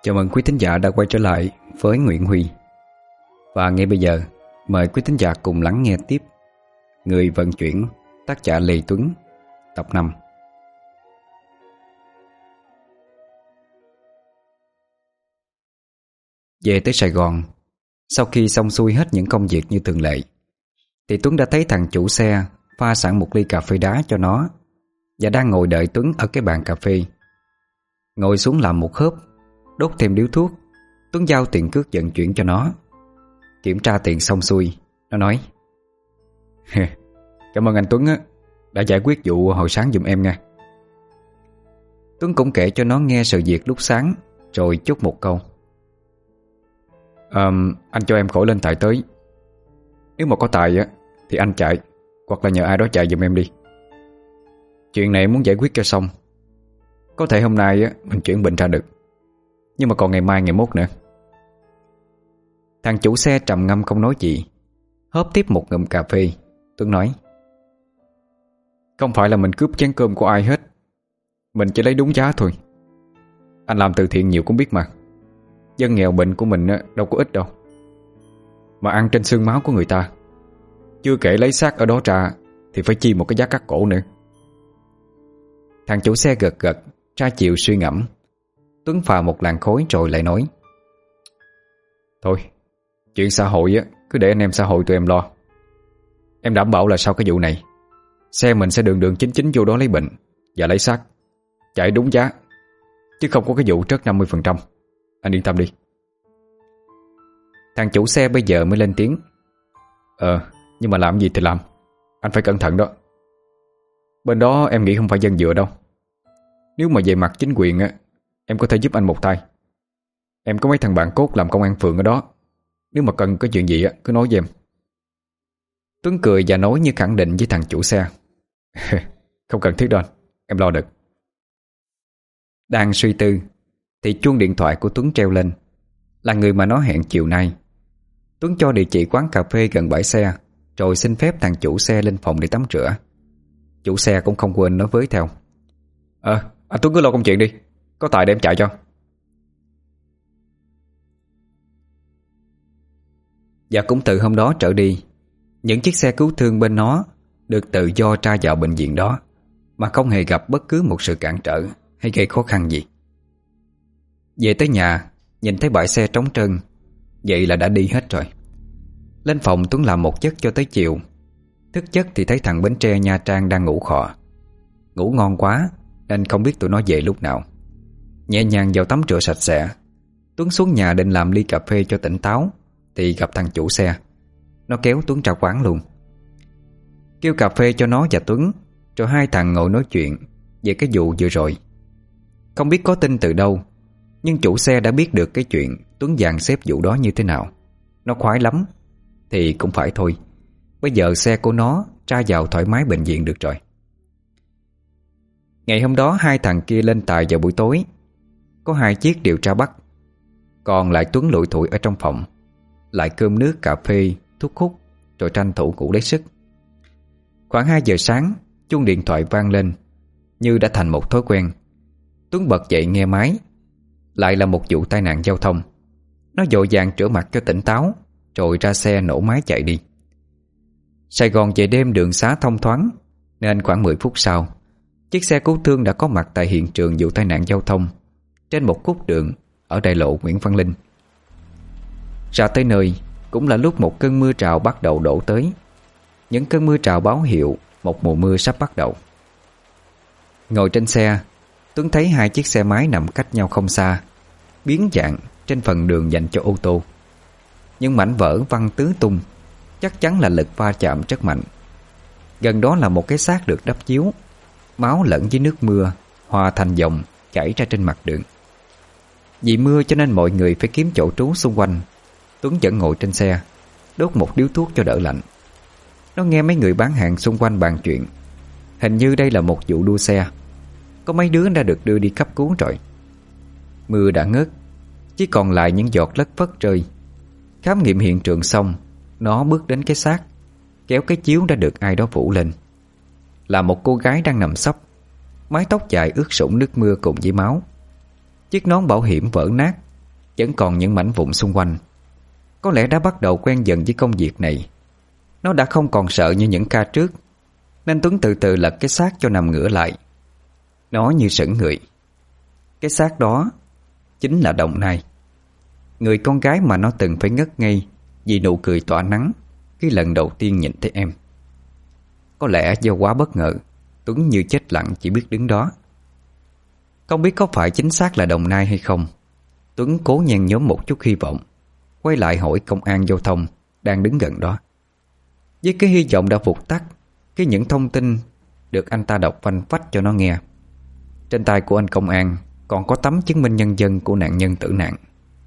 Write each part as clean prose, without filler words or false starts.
Chào mừng quý thính giả đã quay trở lại với Nguyễn Huy. Và ngay bây giờ, mời quý thính giả cùng lắng nghe tiếp Người vận chuyển, tác giả Lê Tuấn, tập 5. Về tới Sài Gòn, sau khi xong xuôi hết những công việc như thường lệ, thì Tuấn đã thấy thằng chủ xe pha sẵn một ly cà phê đá cho nó và đang ngồi đợi Tuấn ở cái bàn cà phê. Ngồi xuống làm một hớp, đốt thêm điếu thuốc, Tuấn giao tiền cước vận chuyển cho nó. Kiểm tra tiền xong xuôi, nó nói: Cảm ơn anh Tuấn á, đã giải quyết vụ hồi sáng giùm em nha. Tuấn cũng kể cho nó nghe sự việc lúc sáng, rồi chốt một câu: Anh cho em khỏi lên Tài tới. Nếu mà có Tài á thì anh chạy, hoặc là nhờ ai đó chạy giùm em đi. Chuyện này muốn giải quyết cho xong. Có thể hôm nay á mình chuyển bệnh ra được, nhưng mà còn ngày mai ngày mốt nữa. Thằng chủ xe trầm ngâm không nói gì, hớp tiếp một ngụm cà phê. Tuấn nói: Không phải là mình cướp chén cơm của ai hết, mình chỉ lấy đúng giá thôi. Anh làm từ thiện nhiều cũng biết mà, dân nghèo bệnh của mình đâu có ít đâu, mà ăn trên xương máu của người ta. Chưa kể lấy xác ở đó ra thì phải chi một cái giá cắt cổ nữa. Thằng chủ xe gật gật, ra chiều suy ngẫm. Tuấn phà một làn khói rồi lại nói: Thôi, chuyện xã hội á cứ để anh em xã hội tụi em lo. Em đảm bảo là sau cái vụ này, xe mình sẽ đường đường chính chính vô đó lấy bệnh và lấy xác, chạy đúng giá, chứ không có cái vụ trớt 50%. Anh yên tâm đi. Thằng chủ xe bây giờ mới lên tiếng: Nhưng mà làm gì thì làm, anh phải cẩn thận đó. Bên đó em nghĩ không phải dân dựa đâu. Nếu mà về mặt chính quyền á, em có thể giúp anh một tay. Em có mấy thằng bạn cốt làm công an phường ở đó, nếu mà cần có chuyện gì á cứ nói với em. Tuấn cười và nói như khẳng định với thằng chủ xe: Không cần thiết đâu anh, em lo được. Đang suy tư thì chuông điện thoại của Tuấn treo lên. Là người mà nó hẹn chiều nay. Tuấn cho địa chỉ quán cà phê gần bãi xe, rồi xin phép thằng chủ xe lên phòng để tắm rửa. Chủ xe cũng không quên nói với theo: Anh Tuấn cứ lo công chuyện đi, có Tài để em chạy cho. Và cũng từ hôm đó trở đi, những chiếc xe cứu thương bên nó được tự do ra vào bệnh viện đó, mà không hề gặp bất cứ một sự cản trở hay gây khó khăn gì. Về tới nhà, nhìn thấy bãi xe trống trơn, vậy là đã đi hết rồi. Lên phòng Tuấn làm một giấc cho tới chiều. Thức giấc thì thấy thằng Bến Tre Nha Trang đang ngủ khò. Ngủ ngon quá nên không biết tụi nó về lúc nào. Nhẹ nhàng vào tắm rửa sạch sẽ, Tuấn xuống nhà định làm ly cà phê cho tỉnh táo, thì gặp thằng chủ xe. Nó kéo Tuấn ra quán luôn, kêu cà phê cho nó và Tuấn, rồi hai thằng ngồi nói chuyện về cái vụ vừa rồi. Không biết có tin từ đâu, nhưng chủ xe đã biết được cái chuyện Tuấn dàn xếp vụ đó như thế nào. Nó khoái lắm. Thì cũng phải thôi, bây giờ xe của nó ra vào thoải mái bệnh viện được rồi. Ngày hôm đó hai thằng kia lên Tài vào buổi tối. Có 2 chiếc điều tra bắt, còn lại Tuấn lủi thủi ở trong phòng, lại cơm nước cà phê, thuốc hút, rồi tranh thủ ngủ lấy sức. Khoảng 2 giờ sáng, chuông điện thoại vang lên. Như đã thành một thói quen, Tuấn bật dậy nghe máy. Lại là một vụ tai nạn giao thông. Nó vội vàng rửa mặt cho tỉnh táo, rồi ra xe nổ máy chạy đi. Sài Gòn về đêm đường xá thông thoáng, nên khoảng 10 phút sau, chiếc xe cứu thương đã có mặt tại hiện trường vụ tai nạn giao thông trên một khúc đường ở đại lộ Nguyễn Văn Linh. Ra tới nơi cũng là lúc một cơn mưa trào bắt đầu đổ tới. Những cơn mưa trào báo hiệu một mùa mưa sắp bắt đầu. Ngồi trên xe, Tuấn thấy 2 chiếc xe máy nằm cách nhau không xa, biến dạng trên phần đường dành cho ô tô. Những mảnh vỡ văng tứ tung, chắc chắn là lực va chạm rất mạnh. Gần đó là một cái xác được đắp chiếu, máu lẫn với nước mưa hòa thành dòng chảy ra trên mặt đường. Vì mưa cho nên mọi người phải kiếm chỗ trú xung quanh. Tuấn vẫn ngồi trên xe, đốt một điếu thuốc cho đỡ lạnh. Nó nghe mấy người bán hàng xung quanh bàn chuyện. Hình như đây là một vụ đua xe. Có mấy đứa đã được đưa đi cấp cứu rồi. Mưa đã ngớt, chỉ còn lại những giọt lất phất rơi. Khám nghiệm hiện trường xong, nó bước đến cái xác, kéo cái chiếu đã được ai đó phủ lên. Là một cô gái đang nằm sấp, mái tóc dài ướt sũng nước mưa cùng với máu. Chiếc nón bảo hiểm vỡ nát vẫn còn những mảnh vụn xung quanh. Có lẽ đã bắt đầu quen dần với công việc này. Nó đã không còn sợ như những ca trước, nên Tuấn từ từ lật cái xác cho nằm ngửa lại. Nó như sững người. Cái xác đó chính là Đồng Nai, người con gái mà nó từng phải ngất ngây vì nụ cười tỏa nắng khi lần đầu tiên nhìn thấy em. Có lẽ do quá bất ngờ, Tuấn như chết lặng chỉ biết đứng đó. Không biết có phải chính xác là Đồng Nai hay không, Tuấn cố nhen nhóm một chút hy vọng, quay lại hỏi công an giao thông đang đứng gần đó. Với cái hy vọng đã vụt tắt khi những thông tin được anh ta đọc phanh phách cho nó nghe. Trên tay của anh công an còn có tấm chứng minh nhân dân của nạn nhân tử nạn.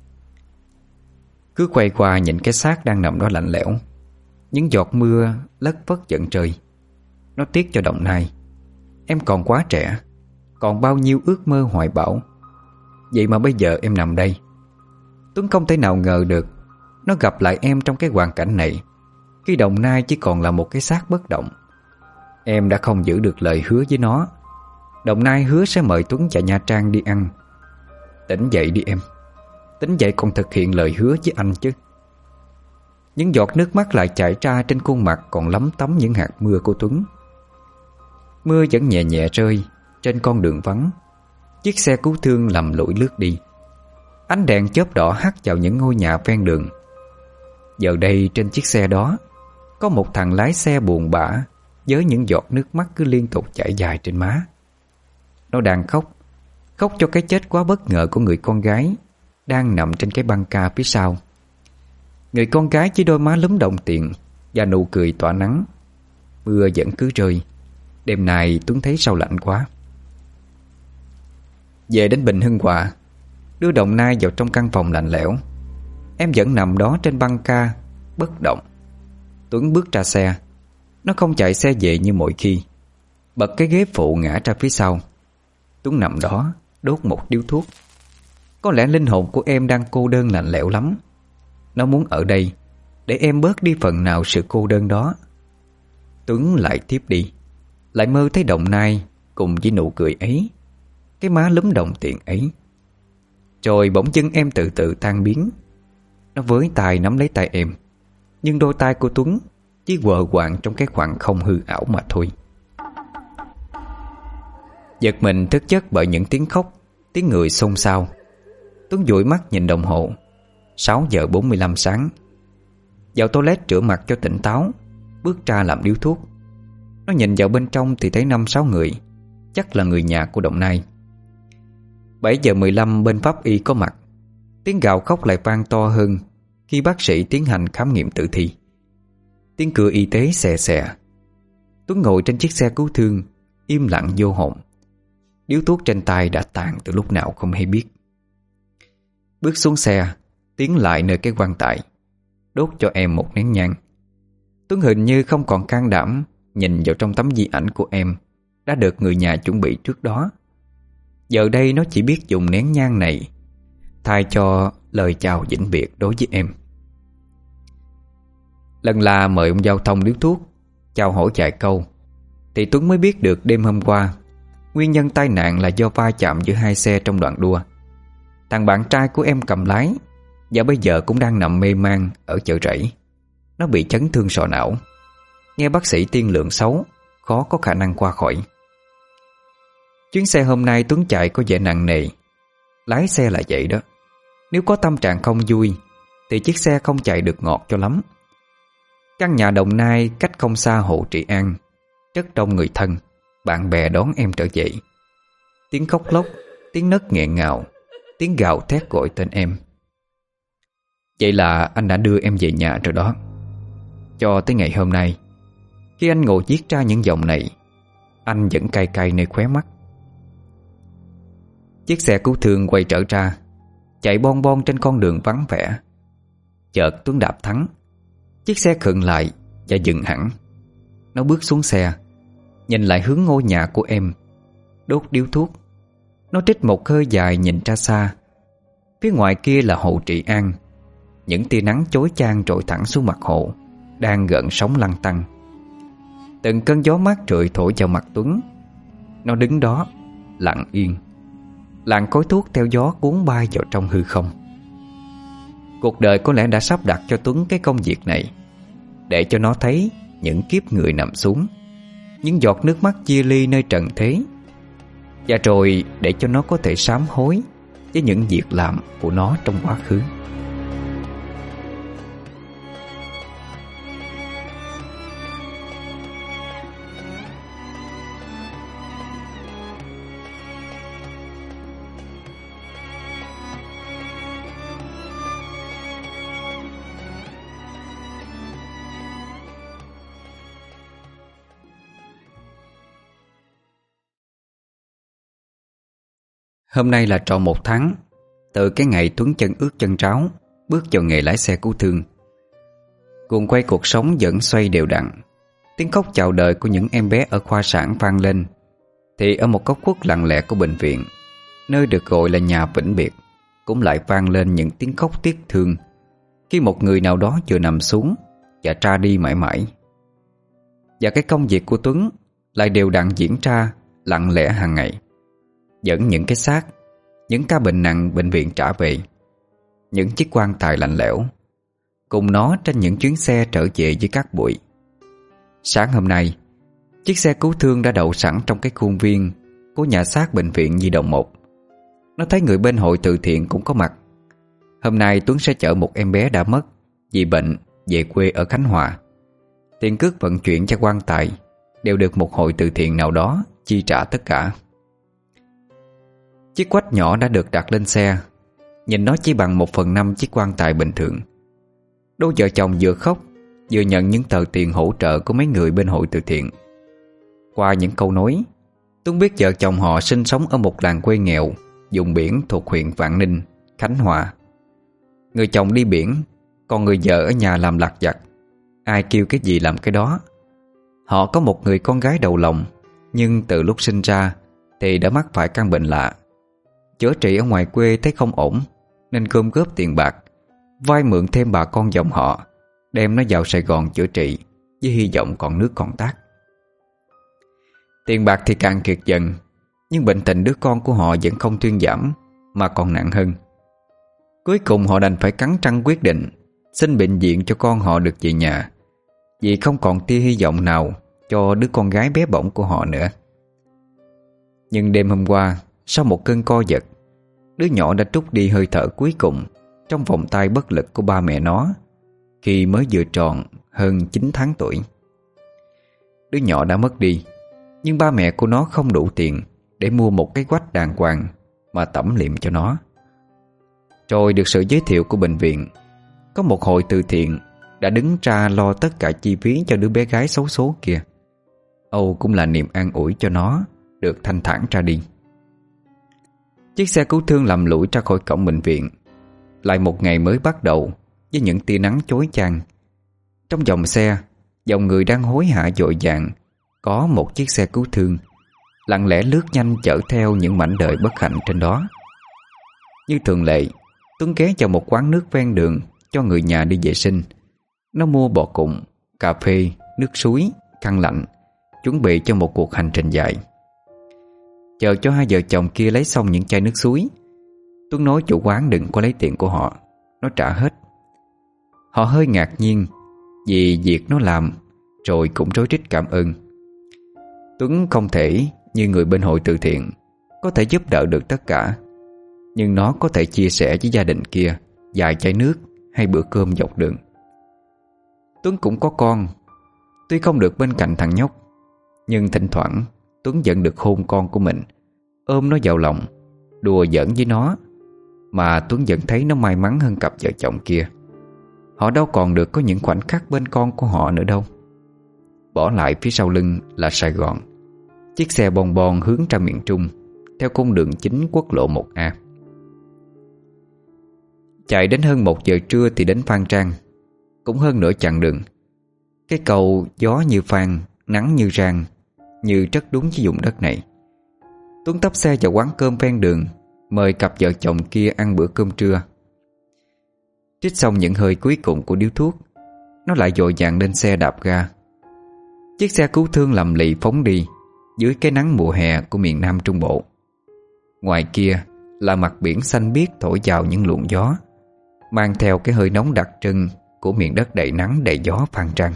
Cứ quay qua nhìn cái xác đang nằm đó lạnh lẽo, những giọt mưa lất phất giận trời. Nó tiếc cho Đồng Nai. Em còn quá trẻ, còn bao nhiêu ước mơ hoài bão. Vậy mà bây giờ em nằm đây. Tuấn không thể nào ngờ được nó gặp lại em trong cái hoàn cảnh này, khi Đồng Nai chỉ còn là một cái xác bất động. Em đã không giữ được lời hứa với nó. Đồng Nai hứa sẽ mời Tuấn và Nha Trang đi ăn. Tỉnh dậy đi em. Tỉnh dậy còn thực hiện lời hứa với anh chứ. Những giọt nước mắt lại chảy ra trên khuôn mặt còn lấm tấm những hạt mưa của Tuấn. Mưa vẫn nhẹ nhẹ rơi trên con đường vắng. Chiếc xe cứu thương lầm lũi lướt đi. Ánh đèn chớp đỏ hắt vào những ngôi nhà ven đường. Giờ đây trên chiếc xe đó có một thằng lái xe buồn bã với những giọt nước mắt cứ liên tục chảy dài trên má. Nó đang khóc. Khóc cho cái chết quá bất ngờ của người con gái đang nằm trên cái băng ca phía sau. Người con gái chỉ đôi má lúm đồng tiền và nụ cười tỏa nắng. Mưa vẫn cứ rơi. Đêm nay Tuấn thấy sao lạnh quá. Về đến Bình Hưng Hòa, đưa Đồng Nai vào trong căn phòng lạnh lẽo. Em vẫn nằm đó trên băng ca, bất động. Tuấn bước ra xe. Nó không chạy xe về như mọi khi. Bật cái ghế phụ ngã ra phía sau. Tuấn nằm đó, đốt một điếu thuốc. Có lẽ linh hồn của em đang cô đơn lạnh lẽo lắm. Nó muốn ở đây để em bớt đi phần nào sự cô đơn đó. Tuấn lại tiếp đi. Lại mơ thấy Đồng Nai cùng với nụ cười ấy, cái má lúm đồng tiền ấy. Rồi bỗng dưng em từ từ tan biến. Nó với tay nắm lấy tay em, nhưng đôi tay của Tuấn chỉ quờ quạng trong cái khoảng không hư ảo mà thôi. Giật mình thức giấc bởi những tiếng khóc, tiếng người xôn xao. Tuấn dụi mắt nhìn đồng hồ. 6 giờ 45 sáng. Vào toilet rửa mặt cho tỉnh táo, bước ra làm điếu thuốc. Nó nhìn vào bên trong thì thấy 5-6 người, chắc là người nhà của Đồng Nai. 7 giờ 15 bên pháp y có mặt. Tiếng gào khóc lại vang to hơn khi bác sĩ tiến hành khám nghiệm tử thi. Tiếng cửa y tế xè xè. Tuấn ngồi trên chiếc xe cứu thương, im lặng vô hồn. Điếu thuốc trên tay đã tàn từ lúc nào không hay biết. Bước xuống xe, tiến lại nơi cái quan tài, đốt cho em một nén nhang. Tuấn hình như không còn can đảm nhìn vào trong tấm di ảnh của em đã được người nhà chuẩn bị trước đó. Giờ đây nó chỉ biết dùng nén nhang này thay cho lời chào vĩnh biệt đối với em. Lần là mời ông giao thông điếu thuốc, chào hỏi vài câu, thì Tuấn mới biết được đêm hôm qua nguyên nhân tai nạn là do va chạm giữa hai xe trong đoạn đua. Thằng bạn trai của em cầm lái và bây giờ cũng đang nằm mê man ở chợ rẫy. Nó bị chấn thương sọ não. Nghe bác sĩ tiên lượng xấu, khó có khả năng qua khỏi. Chuyến xe hôm nay Tuấn chạy có vẻ nặng nề. Lái xe là vậy đó. Nếu có tâm trạng không vui thì chiếc xe không chạy được ngọt cho lắm. Căn nhà Đồng Nai cách không xa hộ Trị An, rất đông người thân, bạn bè đón em trở về. Tiếng khóc lóc, tiếng nấc nghẹn ngào, tiếng gào thét gọi tên em. Vậy là anh đã đưa em về nhà rồi đó. Cho tới ngày hôm nay, khi anh ngồi viết ra những dòng này, anh vẫn cay cay nơi khóe mắt. Chiếc xe cứu thương quay trở ra, chạy bon bon trên con đường vắng vẻ. Chợt Tuấn đạp thắng. Chiếc xe khựng lại và dừng hẳn. Nó bước xuống xe, nhìn lại hướng ngôi nhà của em, đốt điếu thuốc. Nó trích một hơi dài nhìn ra xa. Phía ngoài kia là hồ Trị An. Những tia nắng chói chang trội thẳng xuống mặt hồ, đang gợn sóng lăn tăn. Từng cơn gió mát rượi thổi vào mặt Tuấn. Nó đứng đó lặng yên. Làn khói thuốc theo gió cuốn bay vào trong hư không. Cuộc đời có lẽ đã sắp đặt cho Tuấn cái công việc này, để cho nó thấy những kiếp người nằm xuống, những giọt nước mắt chia ly nơi trần thế, và rồi để cho nó có thể sám hối với những việc làm của nó trong quá khứ. Hôm nay là tròn 1 tháng từ cái ngày Tuấn chân ướt chân ráo bước vào nghề lái xe cứu thương. Guồng quay cuộc sống vẫn xoay đều đặn. Tiếng khóc chào đời của những em bé ở khoa sản vang lên, thì ở một góc khuất lặng lẽ của bệnh viện, nơi được gọi là nhà vĩnh biệt, cũng lại vang lên những tiếng khóc tiếc thương khi một người nào đó vừa nằm xuống và ra đi mãi mãi. Và cái công việc của Tuấn lại đều đặn diễn ra lặng lẽ hàng ngày, dẫn những cái xác, những ca bệnh nặng bệnh viện trả về, những chiếc quan tài lạnh lẽo, cùng nó trên những chuyến xe trở về với các bụi. Sáng hôm nay, chiếc xe cứu thương đã đậu sẵn trong cái khuôn viên của nhà xác bệnh viện Nhi Đồng 1. Nó thấy người bên hội từ thiện cũng có mặt. Hôm nay Tuấn sẽ chở một em bé đã mất vì bệnh về quê ở Khánh Hòa. Tiền cước vận chuyển cho quan tài đều được một hội từ thiện nào đó chi trả tất cả. Chiếc quách nhỏ đã được đặt lên xe. Nhìn nó chỉ bằng 1/5 chiếc quan tài bình thường. Đôi vợ chồng vừa khóc vừa nhận những tờ tiền hỗ trợ của mấy người bên hội từ thiện. Qua những câu nói, Tuấn biết vợ chồng họ sinh sống ở một làng quê nghèo vùng biển thuộc huyện Vạn Ninh, Khánh Hòa. Người chồng đi biển, còn người vợ ở nhà làm lặt vặt. Ai kêu cái gì làm cái đó. Họ có một người con gái đầu lòng, nhưng từ lúc sinh ra thì đã mắc phải căn bệnh lạ. Chữa trị ở ngoài quê thấy không ổn, nên gom góp tiền bạc, vay mượn thêm bà con dòng họ, đem nó vào Sài Gòn chữa trị, với hy vọng còn nước còn tát. Tiền bạc thì càng kiệt dần, nhưng bệnh tình đứa con của họ vẫn không thuyên giảm, mà còn nặng hơn. Cuối cùng họ đành phải cắn răng quyết định xin bệnh viện cho con họ được về nhà, vì không còn tia hy vọng nào cho đứa con gái bé bỏng của họ nữa. Nhưng đêm hôm qua, sau một cơn co giật, đứa nhỏ đã trút đi hơi thở cuối cùng trong vòng tay bất lực của ba mẹ nó khi mới vừa tròn hơn 9 tháng tuổi. Đứa nhỏ đã mất đi, nhưng ba mẹ của nó không đủ tiền để mua một cái quách đàng hoàng mà tẩm liệm cho nó. Rồi được sự giới thiệu của bệnh viện, có một hội từ thiện đã đứng ra lo tất cả chi phí cho đứa bé gái xấu số kia. Âu cũng là niềm an ủi cho nó được thanh thản ra đi. Chiếc xe cứu thương lầm lũi ra khỏi cổng bệnh viện. Lại một ngày mới bắt đầu với những tia nắng chói chang. Trong dòng xe, dòng người đang hối hả vội vàng, có một chiếc xe cứu thương lặng lẽ lướt nhanh chở theo những mảnh đời bất hạnh trên đó. Như thường lệ, Tuấn ghé vào một quán nước ven đường cho người nhà đi vệ sinh. Nó mua bò cụng, cà phê, nước suối, khăn lạnh, chuẩn bị cho một cuộc hành trình dài. Chờ cho hai vợ chồng kia lấy xong những chai nước suối, Tuấn nói chủ quán đừng có lấy tiền của họ, nó trả hết. Họ hơi ngạc nhiên vì việc nó làm, rồi cũng rối rít cảm ơn. Tuấn không thể như người bên hội từ thiện có thể giúp đỡ được tất cả, nhưng nó có thể chia sẻ với gia đình kia vài chai nước hay bữa cơm dọc đường. Tuấn cũng có con. Tuy không được bên cạnh thằng nhóc, nhưng thỉnh thoảng Tuấn vẫn được hôn con của mình, ôm nó vào lòng, đùa giỡn với nó. Mà Tuấn vẫn thấy nó may mắn hơn cặp vợ chồng kia. Họ đâu còn được có những khoảnh khắc bên con của họ nữa đâu. Bỏ lại phía sau lưng là Sài Gòn. Chiếc xe bon bon hướng ra miền Trung theo cung đường chính quốc lộ 1A. Chạy đến hơn 1 giờ trưa thì đến Phan Trang. Cũng hơn nửa chặng đường. Cái cầu gió như phan, nắng như rang, như rất đúng với vùng đất này. Tuấn tấp xe vào quán cơm ven đường, mời cặp vợ chồng kia ăn bữa cơm trưa. Trích xong những hơi cuối cùng của điếu thuốc, nó lại vội vàng lên xe đạp ga. Chiếc xe cứu thương lầm lì phóng đi dưới cái nắng mùa hè của miền Nam Trung Bộ. Ngoài kia là mặt biển xanh biếc thổi vào những luồng gió. mang theo cái hơi nóng đặc trưng của miền đất đầy nắng đầy gió phan trăng.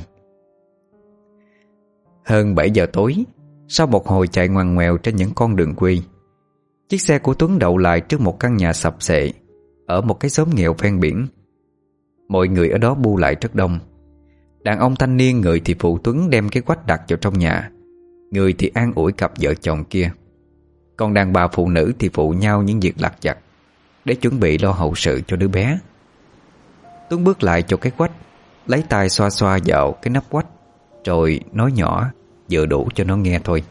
Hơn 7 giờ tối, sau một hồi chạy ngoằn ngoèo trên những con đường quê, chiếc xe của Tuấn đậu lại trước một căn nhà sập xệ ở một cái xóm nghèo ven biển. Mọi người ở đó bu lại rất đông. Đàn ông thanh niên người thì phụ Tuấn đem cái quách đặt vào trong nhà, người thì an ủi cặp vợ chồng kia. Còn đàn bà phụ nữ thì phụ nhau những việc lặt vặt để chuẩn bị lo hậu sự cho đứa bé. Tuấn bước lại cho cái quách, lấy tay xoa xoa vào cái nắp quách, rồi nói nhỏ vừa đủ cho nó nghe thôi.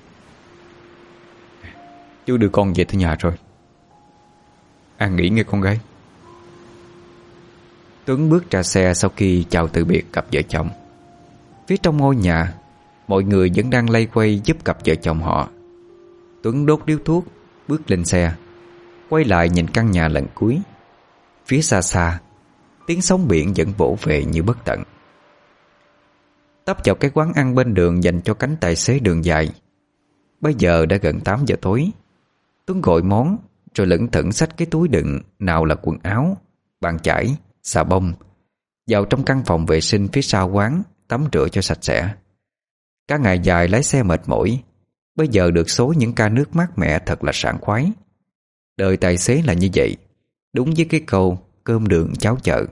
Chú đưa con về tới nhà rồi. An nghỉ nghe con gái. Tuấn bước ra xe sau khi chào từ biệt cặp vợ chồng. Phía trong ngôi nhà, mọi người vẫn đang lay quay giúp cặp vợ chồng họ. Tuấn đốt điếu thuốc, bước lên xe, quay lại nhìn căn nhà lần cuối. Phía xa xa, tiếng sóng biển vẫn vỗ về như bất tận. Tấp vào cái quán ăn bên đường dành cho cánh tài xế đường dài. Bây giờ đã gần 8 giờ tối. Tuấn gọi món, rồi lững thững xách cái túi đựng nào là quần áo, bàn chải, xà bông vào trong căn phòng vệ sinh phía sau quán tắm rửa cho sạch sẽ. Cả ngày dài lái xe mệt mỏi, bây giờ được xối những ca nước mát mẻ thật là sảng khoái. Đời tài xế là như vậy, đúng với cái câu cơm đường cháo chợ.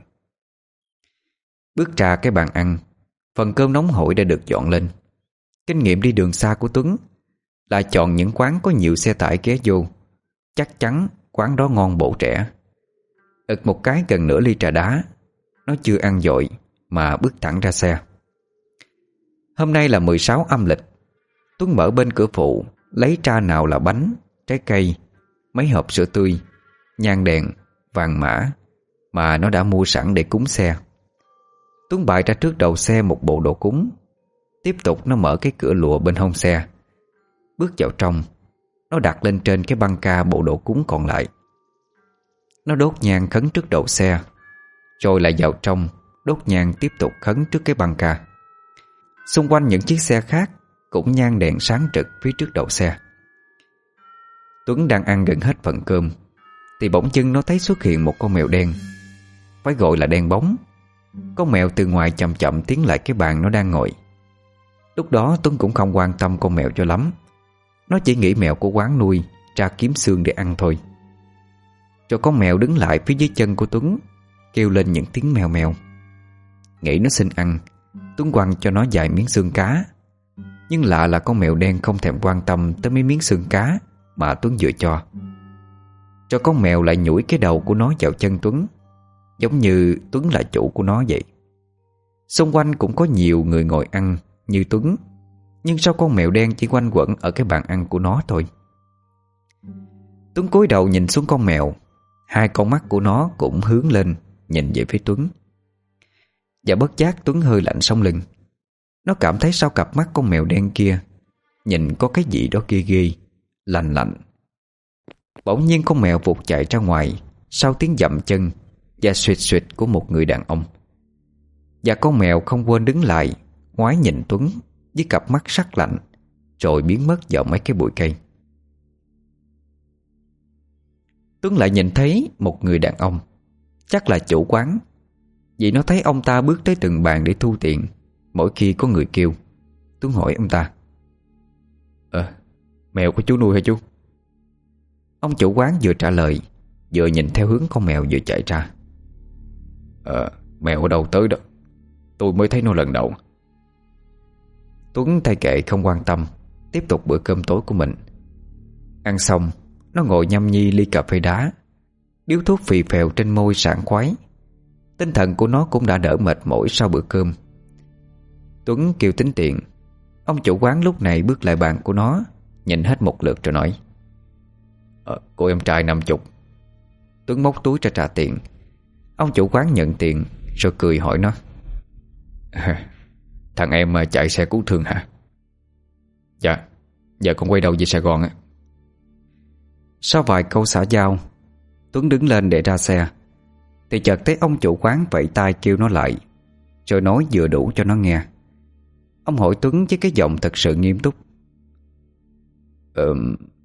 Bước ra cái bàn ăn, phần cơm nóng hổi đã được dọn lên. Kinh nghiệm đi đường xa của Tuấn là chọn những quán có nhiều xe tải ghé vô. Chắc chắn quán đó ngon bổ trẻ. ực một cái gần nửa ly trà đá. Nó chưa ăn dội mà bước thẳng ra xe. Hôm nay là 16 âm lịch. Tuấn mở bên cửa phụ, lấy ra nào là bánh, trái cây, mấy hộp sữa tươi, nhang đèn, vàng mã mà nó đã mua sẵn để cúng xe. Tuấn bày ra trước đầu xe một bộ đồ cúng. Tiếp tục nó mở cái cửa lụa bên hông xe. Bước vào trong, nó đặt lên trên cái băng ca bộ đồ cúng còn lại. Nó đốt nhang khấn trước đầu xe, rồi lại vào trong đốt nhang tiếp tục khấn trước cái băng ca. Xung quanh những chiếc xe khác cũng nhang đèn sáng trực phía trước đầu xe. Tuấn đang ăn gần hết phần cơm thì bỗng dưng nó thấy xuất hiện một con mèo đen. Phải gọi là đen bóng. Con mèo từ ngoài chậm chậm tiến lại cái bàn nó đang ngồi. Lúc đó Tuấn cũng không quan tâm con mèo cho lắm. Nó chỉ nghĩ mèo của quán nuôi ra kiếm xương để ăn thôi. Rồi con mèo đứng lại phía dưới chân của Tuấn, kêu lên những tiếng mèo mèo. Nghĩ nó xin ăn, Tuấn quăng cho nó vài miếng xương cá. Nhưng lạ là con mèo đen không thèm quan tâm tới mấy miếng xương cá mà Tuấn vừa cho. Cho con mèo lại nhủi cái đầu của nó vào chân Tuấn, giống như Tuấn là chủ của nó vậy. Xung quanh cũng có nhiều người ngồi ăn như Tuấn, nhưng sao con mèo đen chỉ quanh quẩn ở cái bàn ăn của nó thôi. Tuấn cúi đầu nhìn xuống con mèo. Hai con mắt của nó cũng hướng lên nhìn về phía Tuấn. Và bất giác Tuấn hơi lạnh sống lưng. Nó cảm thấy sau cặp mắt con mèo đen kia nhìn có cái gì đó ghê ghê, lạnh lạnh. Bỗng nhiên con mèo vụt chạy ra ngoài sau tiếng dậm chân và suỵt suỵt của một người đàn ông. Và con mèo không quên đứng lại ngoái nhìn Tuấn với cặp mắt sắc lạnh, rồi biến mất vào mấy cái bụi cây. Tuấn lại nhìn thấy một người đàn ông, chắc là chủ quán, vì nó thấy ông ta bước tới từng bàn để thu tiền mỗi khi có người kêu. Tuấn hỏi ông ta: Mèo của chú nuôi hả chú? Ông chủ quán vừa trả lời, vừa nhìn theo hướng con mèo vừa chạy ra. Mèo ở đâu tới đó, tôi mới thấy nó lần đầu. Tuấn thay kệ không quan tâm, tiếp tục bữa cơm tối của mình. Ăn xong, nó ngồi nhâm nhi ly cà phê đá, điếu thuốc phì phèo trên môi sảng khoái. Tinh thần của nó cũng đã đỡ mệt mỏi sau bữa cơm. Tuấn kêu tính tiền. Ông chủ quán lúc này bước lại bàn của nó, nhìn hết một lượt rồi nói: Cô em trai 50. Tuấn móc túi ra trả tiền. Ông chủ quán nhận tiền rồi cười hỏi nó: Thằng em chạy xe cứu thương hả? Dạ, giờ con quay đầu về Sài Gòn á. Sau vài câu xã giao, Tuấn đứng lên để ra xe thì chợt thấy ông chủ quán vẫy tay kêu nó lại, rồi nói vừa đủ cho nó nghe. Ông hỏi Tuấn với cái giọng thật sự nghiêm túc: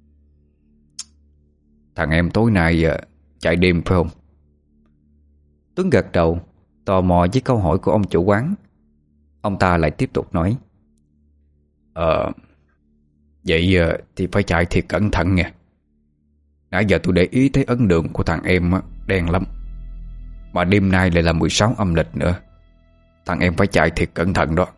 Thằng em tối nay chạy đêm phải không? Tuấn gật đầu, tò mò với câu hỏi của ông chủ quán. Ông ta lại tiếp tục nói: Vậy thì phải chạy thiệt cẩn thận nha. Nãy giờ tôi để ý thấy ấn đường của thằng em đen lắm. Mà đêm nay lại là 16 âm lịch nữa. Thằng em phải chạy thiệt cẩn thận đó.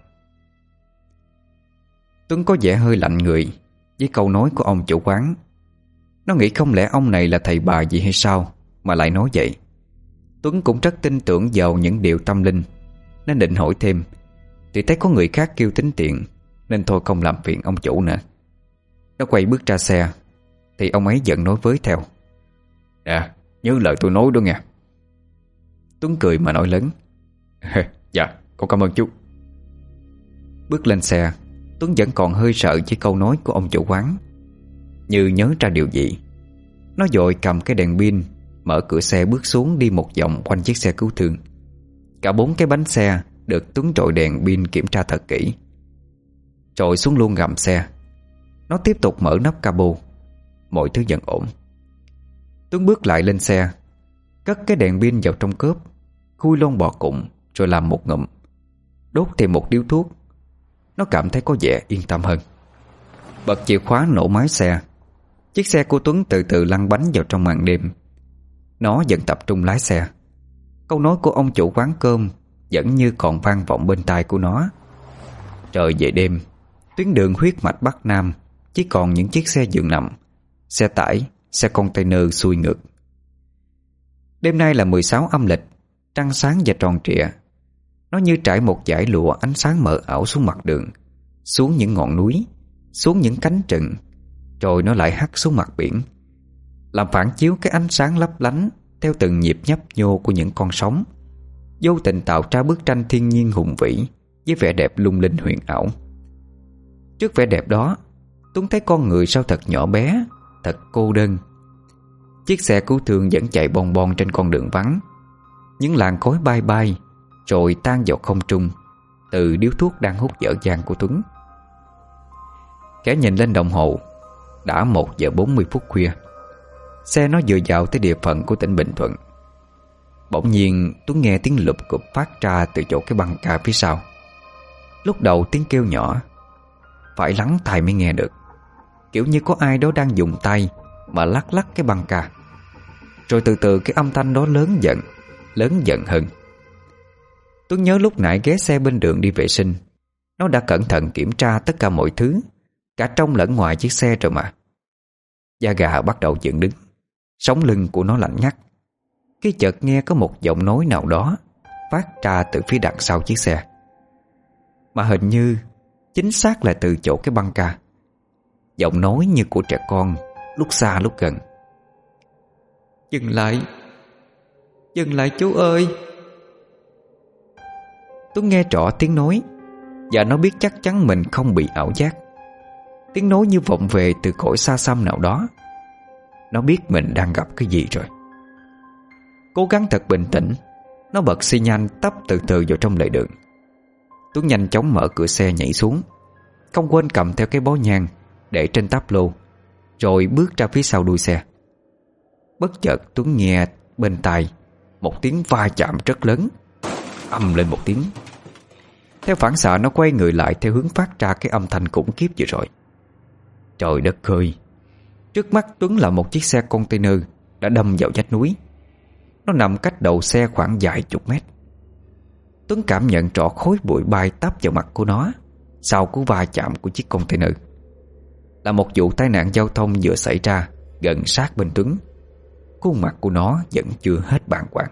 Tuấn có vẻ hơi lạnh người với câu nói của ông chủ quán. Nó nghĩ không lẽ ông này là thầy bà gì hay sao mà lại nói vậy. Tuấn cũng rất tin tưởng vào những điều tâm linh, nên định hỏi thêm, thì thấy có người khác kêu tính tiện, nên thôi không làm phiền ông chủ nữa. Nó quay bước ra xe, thì ông ấy giận nói với theo: Nè, nhớ lời tôi nói đó nghe. Tuấn cười mà nói lớn: Dạ, con cảm ơn chú. Bước lên xe, Tuấn vẫn còn hơi sợ với câu nói của ông chủ quán. Như nhớ ra điều gì, nó vội cầm cái đèn pin, mở cửa xe bước xuống đi một vòng quanh chiếc xe cứu thương. Cả 4 cái bánh xe được Tuấn trội đèn pin kiểm tra thật kỹ. Trội xuống luôn gầm xe. Nó tiếp tục mở nắp cabo. Mọi thứ vẫn ổn. Tuấn bước lại lên xe, cất cái đèn pin vào trong cốp, khui lon bò cụng, rồi làm một ngụm, đốt thêm một điếu thuốc. Nó cảm thấy có vẻ yên tâm hơn. Bật chìa khóa nổ máy xe. Chiếc xe của Tuấn từ từ lăn bánh vào trong màn đêm. Nó vẫn tập trung lái xe. Câu nói của ông chủ quán cơm vẫn như còn vang vọng bên tai của nó. Trời về đêm, tuyến đường huyết mạch Bắc Nam chỉ còn những chiếc xe giường nằm, xe tải, xe container xuôi ngược. Đêm nay là 16 âm lịch, trăng sáng và tròn trịa. Nó như trải một dải lụa ánh sáng mờ ảo xuống mặt đường, xuống những ngọn núi, xuống những cánh rừng, rồi nó lại hắt xuống mặt biển, làm phản chiếu cái ánh sáng lấp lánh theo từng nhịp nhấp nhô của những con sóng, vô tình tạo ra bức tranh thiên nhiên hùng vĩ với vẻ đẹp lung linh huyền ảo. Trước vẻ đẹp đó, Tuấn thấy con người sao thật nhỏ bé, thật cô đơn. Chiếc xe cứu thương vẫn chạy bon bon trên con đường vắng. Những làn khói bay bay rồi tan vào không trung từ điếu thuốc đang hút dở dang của Tuấn. Kẻ nhìn lên đồng hồ, đã 1 giờ 40 phút khuya. Xe nó vừa vào tới địa phận của tỉnh Bình Thuận. Bỗng nhiên Tuấn nghe tiếng lụp cụp phát ra từ chỗ cái băng ca phía sau. Lúc đầu tiếng kêu nhỏ, phải lắng tai mới nghe được, kiểu như có ai đó đang dùng tay mà lắc lắc cái băng ca. Rồi từ từ cái âm thanh đó lớn dần hơn. Tuấn nhớ lúc nãy ghé xe bên đường đi vệ sinh, nó đã cẩn thận kiểm tra tất cả mọi thứ, cả trong lẫn ngoài chiếc xe rồi mà. Da gà bắt đầu dựng đứng, sống lưng của nó lạnh ngắt khi chợt nghe có một giọng nói nào đó phát ra từ phía đằng sau chiếc xe. Mà hình như chính xác là từ chỗ cái băng ca. Giọng nói như của trẻ con, lúc xa lúc gần. Dừng lại chú ơi. Tuấn nghe rõ tiếng nói, và nó biết chắc chắn mình không bị ảo giác. Tiếng nói như vọng về từ cõi xa xăm nào đó. Nó biết mình đang gặp cái gì rồi. Cố gắng thật bình tĩnh, nó bật xi nhan tấp từ từ vào trong lề đường. Tuấn nhanh chóng mở cửa xe nhảy xuống, không quên cầm theo cái bó nhang để trên táp lô, rồi bước ra phía sau đuôi xe. Bất chợt Tuấn nghe bên tai một tiếng va chạm rất lớn, ầm lên một tiếng. Theo phản xạ nó quay người lại theo hướng phát ra cái âm thanh khủng khiếp vừa rồi. Trời đất ơi! Trước mắt Tuấn là một chiếc xe container đã đâm vào vách núi. Nó nằm cách đầu xe khoảng vài chục mét. Tuấn cảm nhận rõ khói bụi bay tấp vào mặt của nó sau cú va chạm của chiếc container. Là một vụ tai nạn giao thông vừa xảy ra gần sát bên Tuấn. Khuôn mặt của nó vẫn chưa hết bàng hoàng.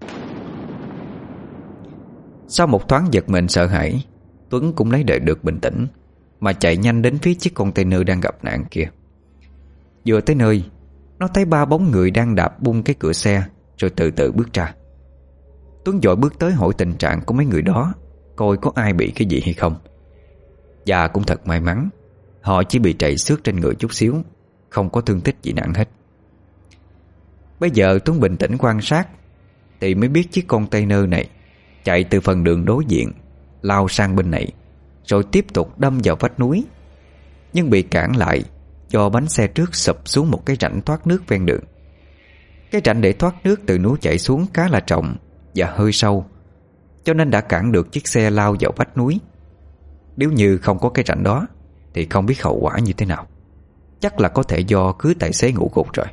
Sau một thoáng giật mình sợ hãi, Tuấn cũng lấy lại được bình tĩnh mà chạy nhanh đến phía chiếc container đang gặp nạn kia. Vừa tới nơi, nó thấy 3 bóng người đang đạp bung cái cửa xe, rồi từ từ bước ra. Tuấn vội bước tới hỏi tình trạng của mấy người đó, coi có ai bị cái gì hay không. Và cũng thật may mắn, họ chỉ bị trầy xước trên người chút xíu, không có thương tích gì nặng hết. Bây giờ Tuấn bình tĩnh quan sát thì mới biết chiếc container này chạy từ phần đường đối diện lao sang bên này, rồi tiếp tục đâm vào vách núi, nhưng bị cản lại do bánh xe trước sụp xuống một cái rãnh thoát nước ven đường. Cái rãnh để thoát nước từ núi chảy xuống khá là rộng và hơi sâu, cho nên đã cản được chiếc xe lao vào vách núi. Nếu như không có cái rãnh đó thì không biết hậu quả như thế nào. Chắc là có thể do cứ tài xế ngủ gục rồi.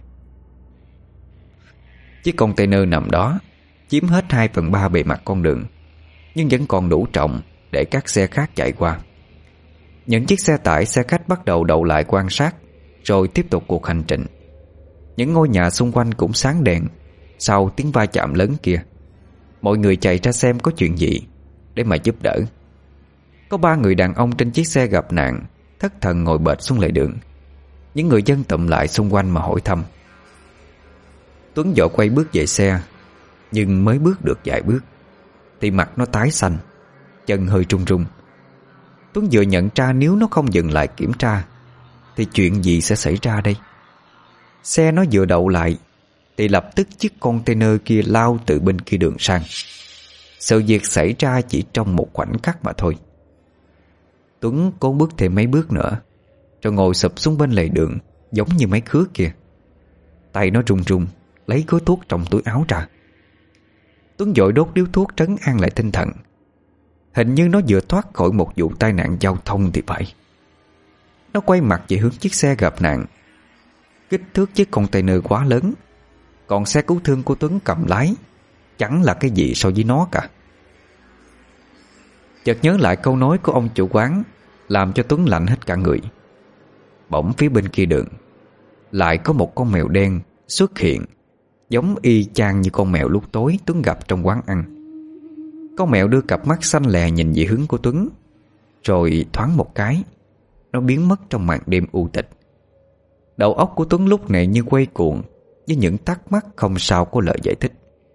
Chiếc container nằm đó chiếm hết 2/3 bề mặt con đường, nhưng vẫn còn đủ trọng để các xe khác chạy qua. Những chiếc xe tải, xe khách bắt đầu đậu lại quan sát, rồi tiếp tục cuộc hành trình. Những ngôi nhà xung quanh cũng sáng đèn sau tiếng va chạm lớn kia. Mọi người chạy ra xem có chuyện gì để mà giúp đỡ. Có 3 người đàn ông trên chiếc xe gặp nạn thất thần ngồi bệt xuống lề đường. Những người dân tụm lại xung quanh mà hỏi thăm. Tuấn vội quay bước về xe, nhưng mới bước được vài bước thì mặt nó tái xanh, chân hơi run run. Tuấn vừa nhận ra nếu nó không dừng lại kiểm tra thì chuyện gì sẽ xảy ra đây. Xe nó vừa đậu lại thì lập tức chiếc container kia lao từ bên kia đường sang. Sự việc xảy ra chỉ trong một khoảnh khắc mà thôi. Tuấn cố bước thêm mấy bước nữa rồi ngồi sụp xuống bên lề đường, giống như mấy khứa kia. Tay nó run run lấy gói thuốc trong túi áo ra. Tuấn vội đốt điếu thuốc trấn an lại tinh thần. Hình như nó vừa thoát khỏi một vụ tai nạn giao thông thì phải. Nó quay mặt về hướng chiếc xe gặp nạn. Kích thước chiếc container quá lớn, còn xe cứu thương của Tuấn cầm lái chẳng là cái gì so với nó cả. Chợt nhớ lại câu nói của ông chủ quán, làm cho Tuấn lạnh hết cả người. Bỗng phía bên kia đường lại có một con mèo đen xuất hiện, giống y chang như con mèo lúc tối Tuấn gặp trong quán ăn. Con mèo đưa cặp mắt xanh lè nhìn về hướng của Tuấn, rồi thoáng một cái nó biến mất trong màn đêm u tịch. Đầu óc của Tuấn lúc này như quay cuồng với những thắc mắc không sao có lời giải thích.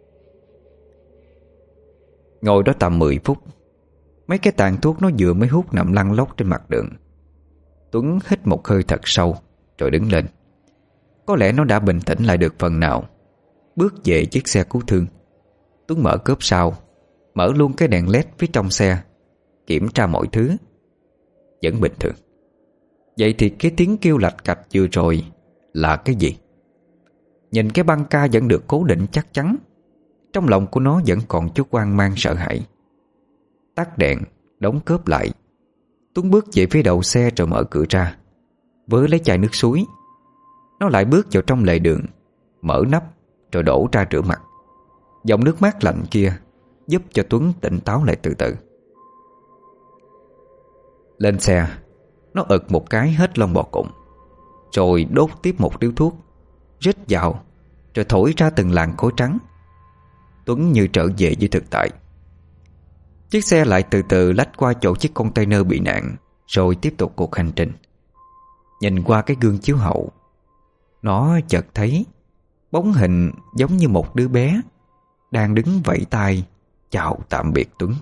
Ngồi đó tầm 10 phút, mấy cái tàn thuốc nó vừa mới hút nằm lăn lóc trên mặt đường. Tuấn hít một hơi thật sâu rồi đứng lên. Có lẽ nó đã bình tĩnh lại được phần nào. Bước về chiếc xe cứu thương, Tuấn mở cốp sau, mở luôn cái đèn led phía trong xe, kiểm tra mọi thứ. Vẫn bình thường. Vậy thì cái tiếng kêu lạch cạch vừa rồi là cái gì? Nhìn cái băng ca vẫn được cố định chắc chắn, trong lòng của nó vẫn còn chút hoang mang sợ hãi. Tắt đèn, đóng cốp lại, Tuấn bước về phía đầu xe rồi mở cửa ra, vớ lấy chai nước suối. Nó lại bước vào trong lề đường, mở nắp rồi đổ ra rửa mặt. Dòng nước mát lạnh kia giúp cho Tuấn tỉnh táo lại từ từ. Lên xe, nó ực một cái hết lông bò cụm, rồi đốt tiếp một điếu thuốc, rít vào rồi thổi ra từng làn khói trắng. Tuấn như trở về với thực tại. Chiếc xe lại từ từ lách qua chỗ chiếc container bị nạn, rồi tiếp tục cuộc hành trình. Nhìn qua cái gương chiếu hậu, nó chợt thấy bóng hình giống như một đứa bé đang đứng vẫy tay chào tạm biệt Tuấn.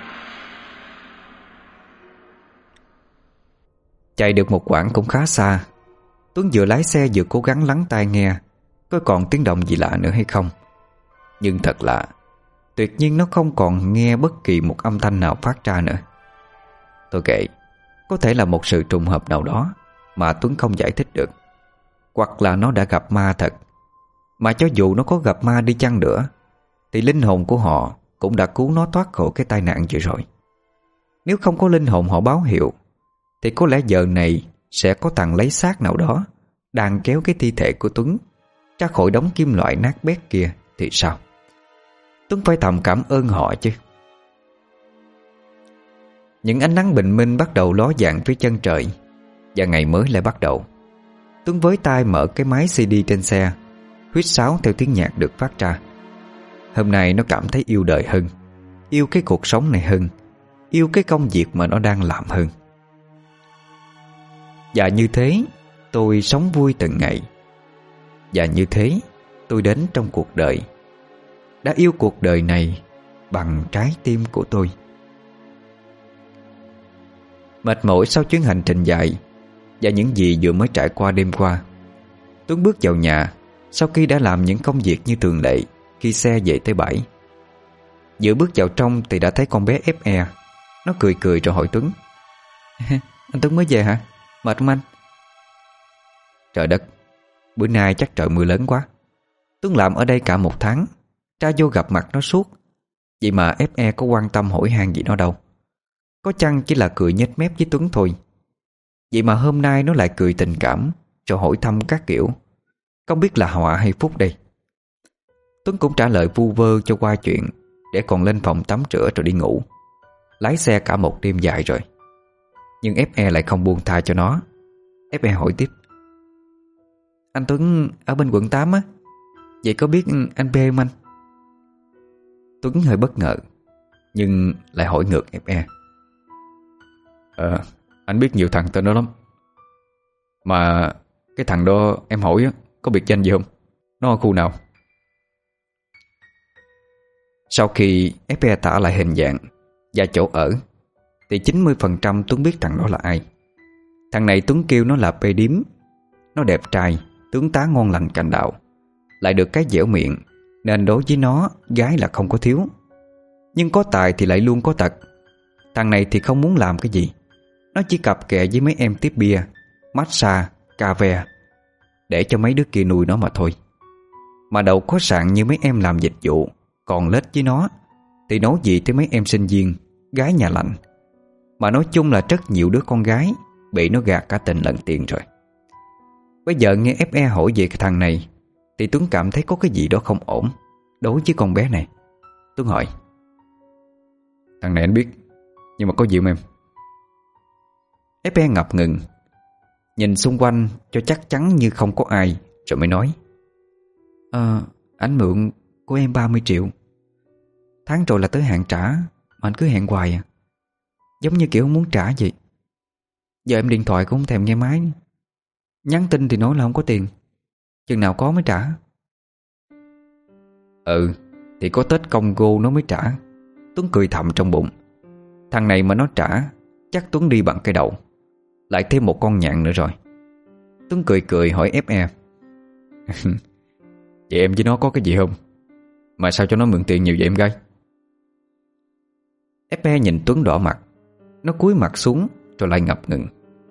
Chạy được một quãng cũng khá xa, Tuấn vừa lái xe vừa cố gắng lắng tai nghe có còn tiếng động gì lạ nữa hay không. Nhưng thật lạ, tuyệt nhiên nó không còn nghe bất kỳ một âm thanh nào phát ra nữa. Tôi kệ, có thể là một sự trùng hợp nào đó mà Tuấn không giải thích được, hoặc là nó đã gặp ma thật. Mà cho dù nó có gặp ma đi chăng nữa thì linh hồn của họ cũng đã cứu nó thoát khỏi cái tai nạn vừa rồi. Nếu không có linh hồn họ báo hiệu thì có lẽ giờ này sẽ có thằng lấy xác nào đó đang kéo cái thi thể của Tuấn ra khỏi đống kim loại nát bét kia thì sao? Tuấn phải thầm cảm ơn họ chứ. Những ánh nắng bình minh bắt đầu ló dạng phía chân trời, và ngày mới lại bắt đầu. Tuấn với tay mở cái máy CD trên xe, huýt sáo theo tiếng nhạc được phát ra. Hôm nay nó cảm thấy yêu đời hơn, yêu cái cuộc sống này hơn, yêu cái công việc mà nó đang làm hơn. Và như thế tôi sống vui từng ngày. Và như thế tôi đến trong cuộc đời, đã yêu cuộc đời này bằng trái tim của tôi. Mệt mỏi sau chuyến hành trình dài và những gì vừa mới trải qua đêm qua, Tuấn bước vào nhà sau khi đã làm những công việc như thường lệ khi xe về tới bãi. Vừa bước vào trong thì đã thấy con bé FE. Nó cười cười rồi hỏi Tuấn: Anh Tuấn mới về hả? Mệt không anh? Trời đất, bữa nay chắc trời mưa lớn quá. Tuấn làm ở đây cả một tháng, ra vô gặp mặt nó suốt, Vậy mà FE có quan tâm hỏi han gì nó đâu. Có chăng chỉ là cười nhếch mép với Tuấn thôi. Vậy mà hôm nay nó lại cười tình cảm, rồi hỏi thăm các kiểu. Không biết là họa hay phúc đây. Tuấn cũng trả lời vu vơ cho qua chuyện, để còn lên phòng tắm rửa rồi đi ngủ. Lái xe cả một đêm dài rồi. Nhưng FE lại không buông tha cho nó. FE hỏi tiếp: anh Tuấn ở bên quận 8 á, vậy có biết anh B không anh? Tuấn hơi bất ngờ, nhưng lại hỏi ngược FE: anh biết nhiều thằng tên đó lắm. Mà cái thằng đó em hỏi á, có biệt danh gì không? Nó ở khu nào? Sau khi FE tả lại hình dạng và chỗ ở, thì 90% Tuấn biết thằng đó là ai. Thằng này Tuấn kêu nó là P Điếm. Nó đẹp trai, tướng tá ngon lành cành đạo, lại được cái dẻo miệng, nên đối với nó gái là không có thiếu. Nhưng có tài thì lại luôn có tật. Thằng này thì không muốn làm cái gì. Nó chỉ cặp kè với mấy em tiếp bia, massage, cà ve, để cho mấy đứa kia nuôi nó mà thôi. Mà đầu có sạn như mấy em làm dịch vụ, còn lết với nó thì nói gì tới mấy em sinh viên, gái nhà lạnh. Mà nói chung là rất nhiều đứa con gái bị nó gạt cả tình lẫn tiền rồi. Bây giờ nghe FE hỏi về cái thằng này, thì Tuấn cảm thấy có cái gì đó không ổn đối với con bé này. Tuấn hỏi: thằng này anh biết, nhưng mà có gì không em? FE ngập ngừng, nhìn xung quanh cho chắc chắn như không có ai, rồi mới nói: anh mượn của em 30 triệu. Tháng rồi là tới hạn trả, mà anh cứ hẹn hoài à. Giống như kiểu không muốn trả vậy. Giờ em điện thoại cũng không thèm nghe máy, nhắn tin thì nói là không có tiền, chừng nào có mới trả. Thì có Tết Congo nó mới trả. Tuấn cười thầm trong bụng. Thằng này mà nó trả, chắc Tuấn đi bằng cái đầu. Lại thêm một con nhạn nữa rồi. Tuấn cười cười hỏi FE: vậy em với nó có cái gì không? Mà sao cho nó mượn tiền nhiều vậy em gái? FE nhìn Tuấn đỏ mặt. Nó cúi mặt xuống rồi lại ngập ngừng: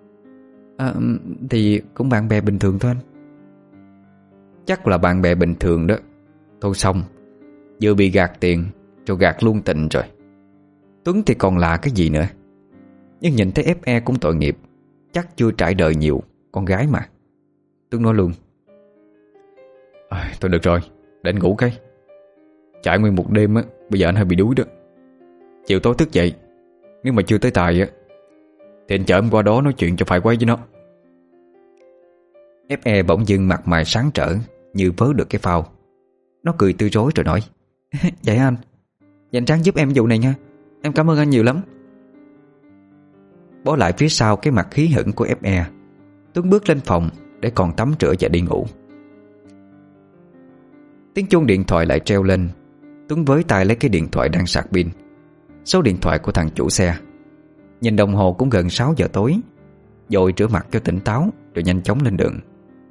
thì cũng bạn bè bình thường thôi anh. Chắc là bạn bè bình thường đó. Thôi xong, vừa bị gạt tiền rồi gạt luôn tình rồi. Tuấn thì còn là cái gì nữa. Nhưng nhìn thấy FE cũng tội nghiệp, chắc chưa trải đời nhiều, con gái mà. Tuấn nói luôn: thôi được rồi, để anh ngủ cái. Chạy nguyên một đêm á, bây giờ anh hơi bị đuối đó. Chiều tối thức dậy, nếu mà chưa tới Tài á, thì anh chở em qua đó nói chuyện cho phải quấy với nó. FE bỗng dưng mặt mày sáng trở, như vớ được cái phao. Nó cười tươi rói rồi nói: vậy anh, dành tráng giúp em vụ này nha. Em cảm ơn anh nhiều lắm. Bó lại phía sau cái mặt hí hửng của FE, Tuấn bước lên phòng để còn tắm rửa và đi ngủ. Tiếng chuông điện thoại lại treo lên. Tuấn với tay lấy cái điện thoại đang sạc pin. Số điện thoại của thằng chủ xe. Nhìn đồng hồ cũng gần 6 giờ tối. Rồi rửa mặt cho tỉnh táo, rồi nhanh chóng lên đường.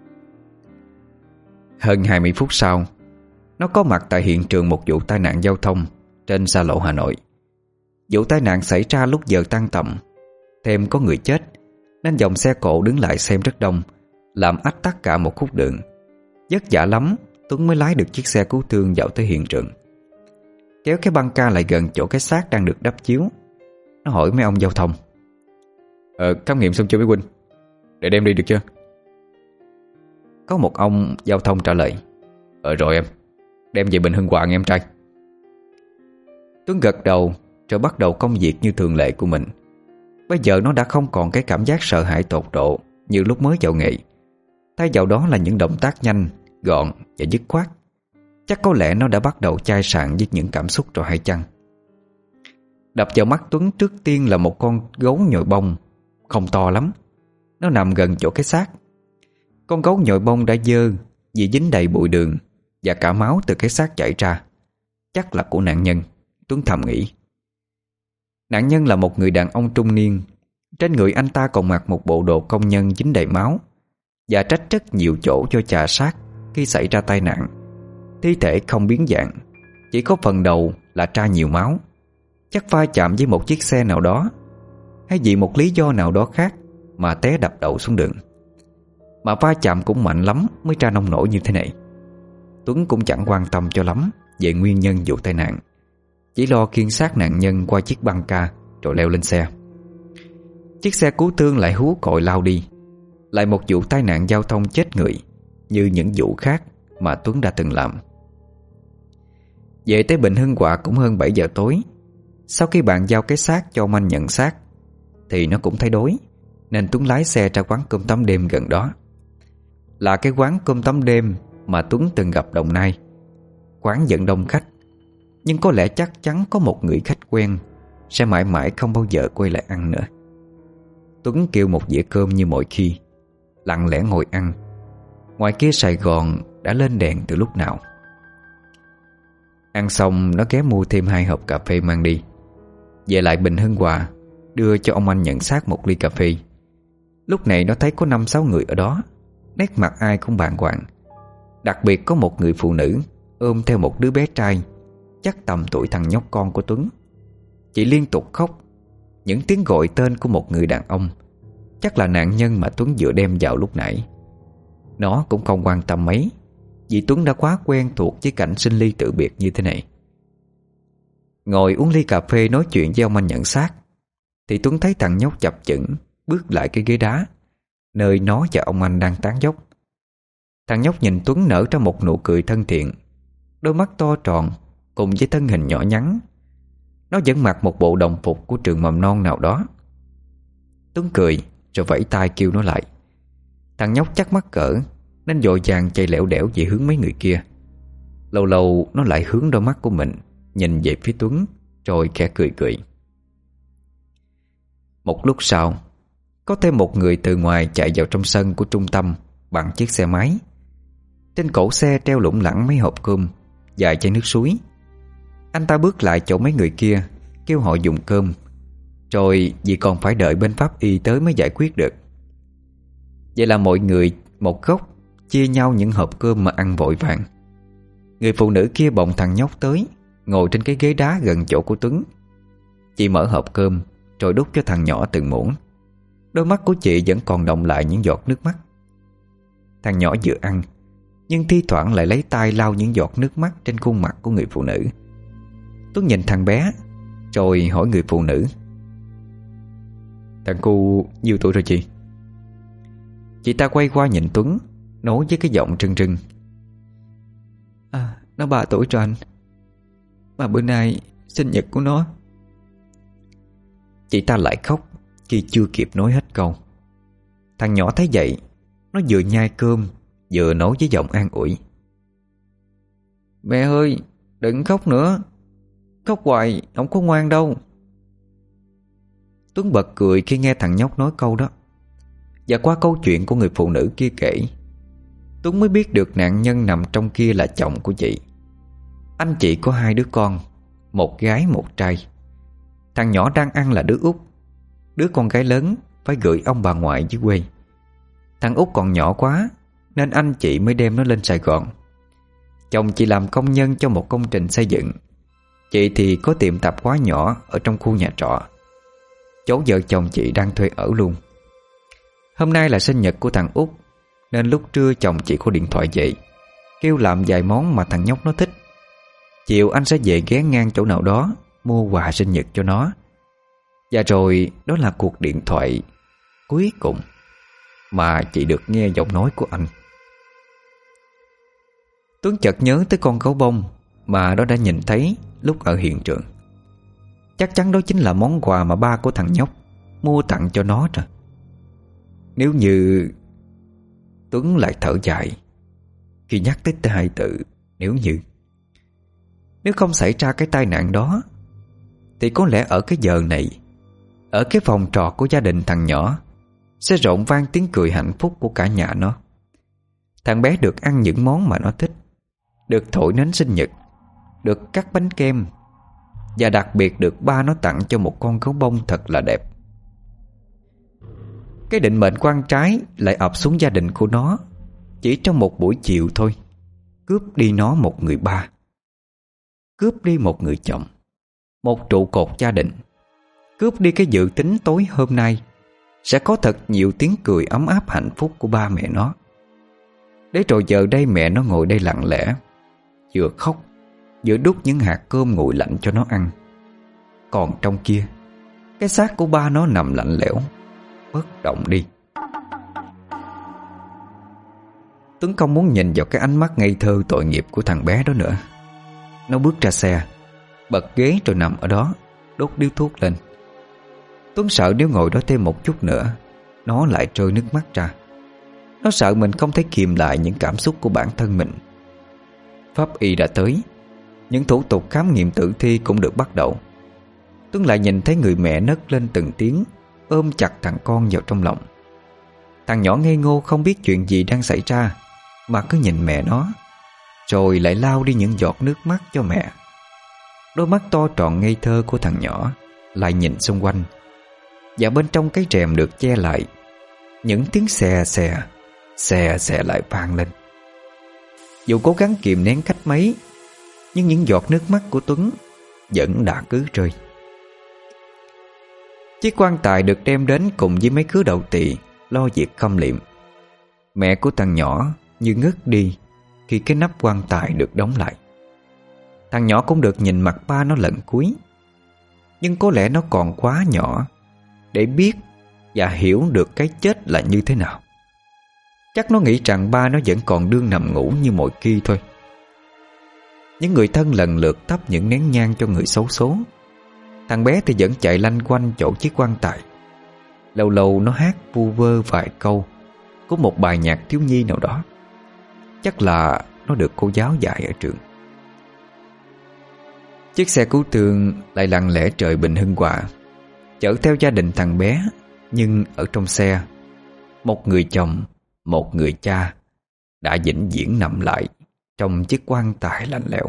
Hơn 20 phút sau, nó có mặt tại hiện trường một vụ tai nạn giao thông trên xa lộ Hà Nội. Vụ tai nạn xảy ra lúc giờ tan tầm. Thêm có người chết, nên dòng xe cộ đứng lại xem rất đông, làm ách tắc cả một khúc đường. Vất vả lắm Tuấn mới lái được chiếc xe cứu thương vào tới hiện trường. Kéo cái băng ca lại gần chỗ cái xác đang được đắp chiếu. Nó hỏi mấy ông giao thông: khám nghiệm xong chưa mấy huynh? Để đem đi được chưa? Có một ông giao thông trả lời: rồi em, đem về Bình Hưng Hòa nghe em trai. Tuấn gật đầu rồi bắt đầu công việc như thường lệ của mình. Bây giờ nó đã không còn cái cảm giác sợ hãi tột độ như lúc mới vào nghề. Thay vào đó là những động tác nhanh, gọn và dứt khoát. Chắc có lẽ nó đã bắt đầu chai sạn với những cảm xúc rồi hay chăng. Đập vào mắt Tuấn trước tiên là một con gấu nhồi bông. Không to lắm. Nó nằm gần chỗ cái xác. Con gấu nhồi bông đã dơ vì dính đầy bụi đường và cả máu từ cái xác chảy ra. Chắc là của nạn nhân, Tuấn thầm nghĩ. Nạn nhân là một người đàn ông trung niên. Trên người anh ta còn mặc một bộ đồ công nhân dính đầy máu và rách rất nhiều chỗ do chà sát khi xảy ra tai nạn. Thi thể không biến dạng, chỉ có phần đầu là ra nhiều máu. Chắc va chạm với một chiếc xe nào đó, hay vì một lý do nào đó khác mà té đập đầu xuống đường. Mà va chạm cũng mạnh lắm mới ra nông nổi như thế này. Tuấn cũng chẳng quan tâm cho lắm về nguyên nhân vụ tai nạn. chỉ lo khiêng xác nạn nhân qua chiếc băng ca rồi leo lên xe. Chiếc xe cứu thương lại hú còi lao đi. Lại một vụ tai nạn giao thông chết người như những vụ khác mà Tuấn đã từng làm. Về tới Bình Hưng Hòa cũng hơn 7 giờ tối. Sau khi bàn giao cái xác cho ông anh nhận xác thì nó cũng thấy đói, nên Tuấn lái xe ra quán cơm tấm đêm gần đó. Là cái quán cơm tấm đêm mà Tuấn từng gặp Đồng Nai. Quán vẫn đông khách, nhưng có lẽ chắc chắn có một người khách quen sẽ mãi mãi không bao giờ quay lại ăn nữa. Tuấn kêu một dĩa cơm như mọi khi, lặng lẽ ngồi ăn. Ngoài kia Sài Gòn đã lên đèn từ lúc nào. Ăn xong nó ghé mua thêm 2 hộp cà phê mang đi. Về lại Bình Hưng Hòa, đưa cho ông anh nhận xác một ly cà phê. Lúc này nó thấy có 5-6 người ở đó, nét mặt ai cũng bàng hoàng. Đặc biệt có một người phụ nữ ôm theo một đứa bé trai, chắc tầm tuổi thằng nhóc con của Tuấn. Chị liên tục khóc. Những tiếng gọi tên của một người đàn ông, chắc là nạn nhân mà Tuấn vừa đem vào lúc nãy. Nó cũng không quan tâm mấy, vì Tuấn đã quá quen thuộc với cảnh sinh ly tử biệt như thế này. Ngồi uống ly cà phê nói chuyện với ông anh nhận xác, thì Tuấn thấy thằng nhóc chập chững bước lại cái ghế đá nơi nó và ông anh đang tán dóc. Thằng nhóc nhìn Tuấn nở ra một nụ cười thân thiện, đôi mắt to tròn cùng với thân hình nhỏ nhắn. Nó vẫn mặc một bộ đồng phục của trường mầm non nào đó. Tuấn cười rồi vẫy tay kêu nó lại. Thằng nhóc chắc mắc cỡ nên vội vàng chạy lẻo đẻo về hướng mấy người kia. Lâu lâu nó lại hướng đôi mắt của mình nhìn về phía Tuấn, rồi khẽ cười cười. Một lúc sau, có thêm một người từ ngoài chạy vào trong sân của trung tâm bằng chiếc xe máy. Trên cổ xe treo lủng lẳng mấy hộp cơm, vài chai nước suối. Anh ta bước lại chỗ mấy người kia, kêu họ dùng cơm, rồi vì còn phải đợi bên pháp y tới mới giải quyết được. Vậy là mọi người một góc chia nhau những hộp cơm mà ăn vội vàng. Người phụ nữ kia bồng thằng nhóc tới, ngồi trên cái ghế đá gần chỗ của Tuấn. Chị mở hộp cơm rồi đút cho thằng nhỏ từng muỗng. Đôi mắt của chị vẫn còn đọng lại những giọt nước mắt. Thằng nhỏ vừa ăn, nhưng thi thoảng lại lấy tay lau những giọt nước mắt trên khuôn mặt của người phụ nữ. Tuấn nhìn thằng bé, rồi hỏi người phụ nữ: "Thằng cu nhiêu tuổi rồi chị?" Chị ta quay qua nhìn Tuấn, nói với cái giọng rưng rưng: Nó 3 tuổi rồi anh. Mà bữa nay sinh nhật của nó." Chị ta lại khóc khi chưa kịp nói hết câu. Thằng nhỏ thấy vậy, nó vừa nhai cơm vừa nói với giọng an ủi: "Mẹ ơi, đừng khóc nữa. Khóc hoài không có ngoan đâu." Tuấn bật cười khi nghe thằng nhóc nói câu đó. Và qua câu chuyện của người phụ nữ kia kể, Tuấn mới biết được nạn nhân nằm trong kia là chồng của chị. Anh chị có 2 đứa con, một gái một trai. Thằng nhỏ đang ăn là đứa út. Đứa con gái lớn phải gửi ông bà ngoại dưới quê. Thằng út còn nhỏ quá nên anh chị mới đem nó lên Sài Gòn. Chồng chị làm công nhân cho một công trình xây dựng. Chị thì có tiệm tạp hóa nhỏ ở trong khu nhà trọ. Chỗ vợ chồng chị đang thuê ở luôn. Hôm nay là sinh nhật của thằng út, nên lúc trưa chồng chị có điện thoại về, kêu làm vài món mà thằng nhóc nó thích. Chiều anh sẽ về ghé ngang chỗ nào đó mua quà sinh nhật cho nó. Và rồi đó là cuộc điện thoại cuối cùng mà chị được nghe giọng nói của anh. Tuấn chợt nhớ tới con gấu bông mà nó đã nhìn thấy lúc ở hiện trường. Chắc chắn đó chính là món quà mà ba của thằng nhóc mua tặng cho nó rồi. Nếu như... Tuấn lại thở dài khi nhắc tới 2 từ nếu như. Nếu không xảy ra cái tai nạn đó, thì có lẽ ở cái giờ này, ở cái phòng trọ của gia đình thằng nhỏ, sẽ rộn vang tiếng cười hạnh phúc của cả nhà nó. Thằng bé được ăn những món mà nó thích, được thổi nến sinh nhật, được cắt bánh kem, và đặc biệt được ba nó tặng cho một con gấu bông thật là đẹp. Cái định mệnh quan trái lại ập xuống gia đình của nó chỉ trong một buổi chiều thôi. Cướp đi nó một người ba, cướp đi một người chồng, một trụ cột gia đình, cướp đi cái dự tính tối hôm nay sẽ có thật nhiều tiếng cười ấm áp hạnh phúc của ba mẹ nó. Để rồi giờ đây mẹ nó ngồi đây lặng lẽ, vừa khóc vừa đút những hạt cơm nguội lạnh cho nó ăn. Còn trong kia, cái xác của ba nó nằm lạnh lẽo, bất động đi. Tuấn không muốn nhìn vào cái ánh mắt ngây thơ tội nghiệp của thằng bé đó nữa. Nó bước ra xe, bật ghế rồi nằm ở đó, đốt điếu thuốc lên. Tuấn sợ nếu ngồi đó thêm một chút nữa, nó lại rơi nước mắt ra. Nó sợ mình không thể kìm lại những cảm xúc của bản thân mình. Pháp y đã tới, những thủ tục khám nghiệm tử thi cũng được bắt đầu. Tuấn lại nhìn thấy người mẹ nấc lên từng tiếng, ôm chặt thằng con vào trong lòng. Thằng nhỏ ngây ngô không biết chuyện gì đang xảy ra, mà cứ nhìn mẹ nó, rồi lại lau đi những giọt nước mắt cho mẹ. Đôi mắt to tròn ngây thơ của thằng nhỏ lại nhìn xung quanh, và bên trong cái rèm được che lại, những tiếng xè xè lại vang lên. Dù cố gắng kìm nén cách mấy, nhưng những giọt nước mắt của Tuấn vẫn đã cứ rơi. Chiếc quan tài được đem đến cùng với mấy khứa đậu tỳ lo việc khâm liệm. Mẹ của thằng nhỏ như ngất đi khi cái nắp quan tài được đóng lại. Thằng nhỏ cũng được nhìn mặt ba nó lần cuối, nhưng có lẽ nó còn quá nhỏ để biết và hiểu được cái chết là như thế nào. Chắc nó nghĩ rằng ba nó vẫn còn đương nằm ngủ như mọi khi thôi. Những người thân lần lượt thắp những nén nhang cho người xấu số. Thằng bé thì vẫn chạy lanh quanh chỗ chiếc quan tài. Lâu lâu nó hát vu vơ vài câu của một bài nhạc thiếu nhi nào đó. Chắc là nó được cô giáo dạy ở trường. Chiếc xe cứu thương lại lặng lẽ trời Bình Hưng Hòa, chở theo gia đình thằng bé. Nhưng ở trong xe, một người chồng, một người cha đã vĩnh viễn nằm lại trong chiếc quan tài lạnh lẽo.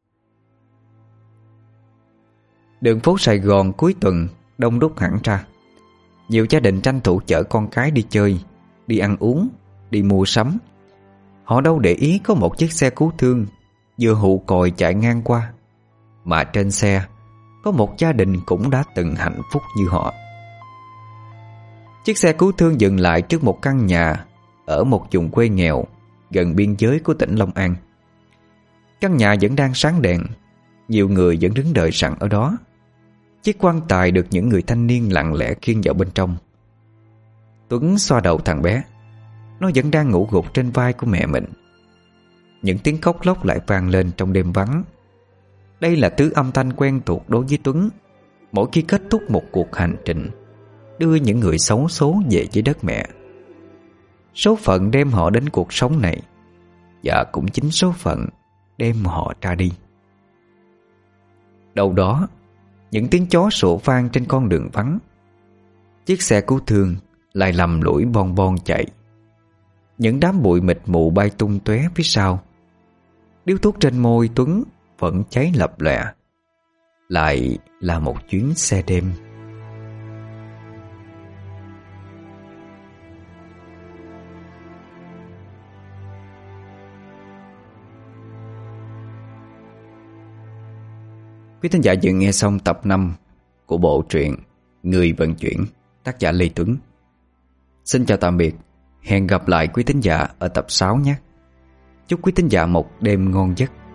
Đường phố Sài Gòn cuối tuần đông đúc hẳn ra. Nhiều gia đình tranh thủ chở con cái đi chơi, đi ăn uống, đi mua sắm. Họ đâu để ý có một chiếc xe cứu thương vừa hụ còi chạy ngang qua, mà trên xe có một gia đình cũng đã từng hạnh phúc như họ. Chiếc xe cứu thương dừng lại trước một căn nhà ở một vùng quê nghèo gần biên giới của tỉnh Long An. Căn nhà vẫn đang sáng đèn, nhiều người vẫn đứng đợi sẵn ở đó. Chiếc quan tài được những người thanh niên lặng lẽ khiêng vào bên trong. Tuấn xoa đầu thằng bé. Nó vẫn đang ngủ gục trên vai của mẹ mình. Những tiếng khóc lóc lại vang lên trong đêm vắng. Đây là thứ âm thanh quen thuộc đối với Tuấn mỗi khi kết thúc một cuộc hành trình đưa những người xấu số về với đất mẹ. Số phận đem họ đến cuộc sống này, và cũng chính số phận đem họ ra đi. Đâu đó, những tiếng chó sủa vang trên con đường vắng. Chiếc xe cứu thương lại lầm lũi bon bon chạy. Những đám bụi mịt mù bay tung tóe phía sau. Điếu thuốc trên môi Tuấn vẫn cháy lập lòe. Lại là một chuyến xe đêm. Quý thính giả vừa nghe xong tập 5 của bộ truyện Người Vận Chuyển, tác giả Lê Tuấn. Xin chào tạm biệt. Hẹn gặp lại quý thính giả ở tập 6 nhé. Chúc quý thính giả một đêm ngon giấc.